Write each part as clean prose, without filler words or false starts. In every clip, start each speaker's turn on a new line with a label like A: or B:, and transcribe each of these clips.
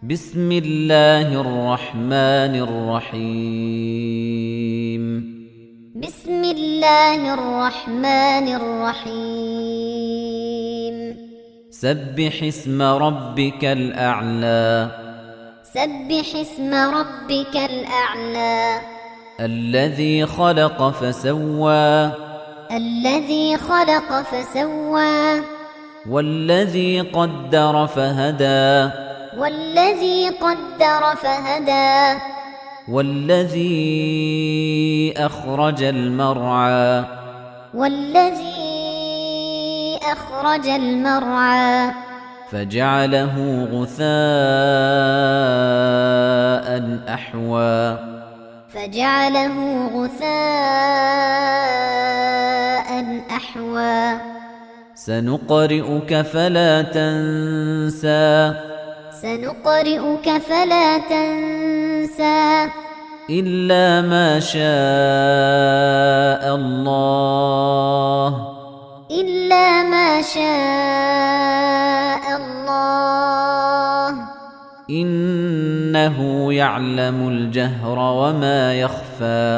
A: بسم الله الرحمن الرحيم
B: بسم الله الرحمن الرحيم
A: سبح اسم ربك الأعلى
B: سبح اسم ربك الأعلى
A: الذي خلق فسوى
B: الذي خلق فسوى
A: والذي قدر فهدى
B: والذي قدر فهدى
A: والذي أخرج المرعى
B: والذي أخرج المرعى
A: فجعله غثاء أحوى
B: فجعله غثاء أحوى
A: سنقرئك فلا تنسى
B: سنقرئك فلا تنسى
A: إلا ما شاء الله
B: إلا ما شاء الله
A: إنه يعلم الجهر وما يخفى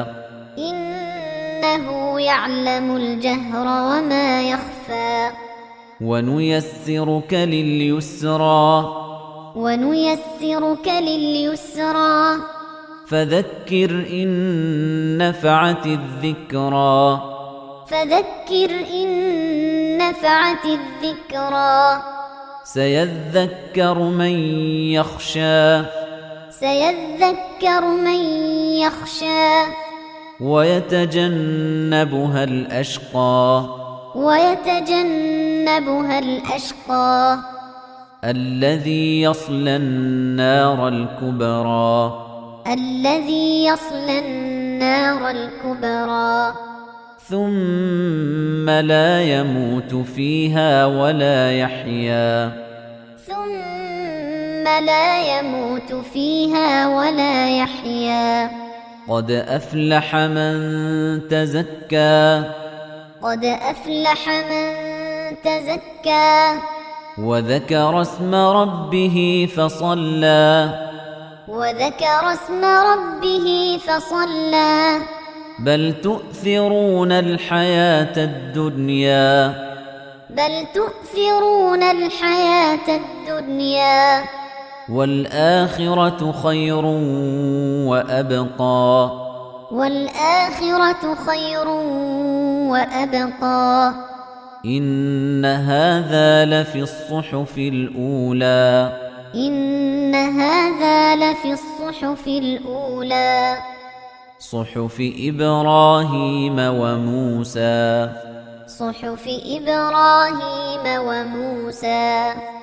B: إنه يعلم الجهر وما يخفى
A: ونيسرك لليسرى
B: ونيسرك لليسرى
A: فذكر إن نفعت الذكرى
B: فذكر إن نفعت الذكرى
A: سيذكر من يخشى
B: سيذكر من يخشى
A: ويتجنبها الأشقى
B: ويتجنبها الأشقى
A: الذي يصلى النار الكبرى
B: الذي يصلى النار الكبرى
A: ثم لا يموت فيها ولا يحيا
B: ثم لا يموت فيها ولا يحيا
A: قد أفلح من تزكى
B: قد أفلح من تزكى
A: وذكر اسم ربه فصلى
B: وذكر اسم ربه فصلى
A: بل تؤثرون الحياة الدنيا
B: بل تؤثرون الحياة الدنيا
A: والآخرة خير وأبقى
B: والآخرة خير وأبقى
A: إن هذا لفي الصحف الأولى
B: إن هذا لفي الصحف الأولى
A: صحف إبراهيم وموسى
B: صحف إبراهيم وموسى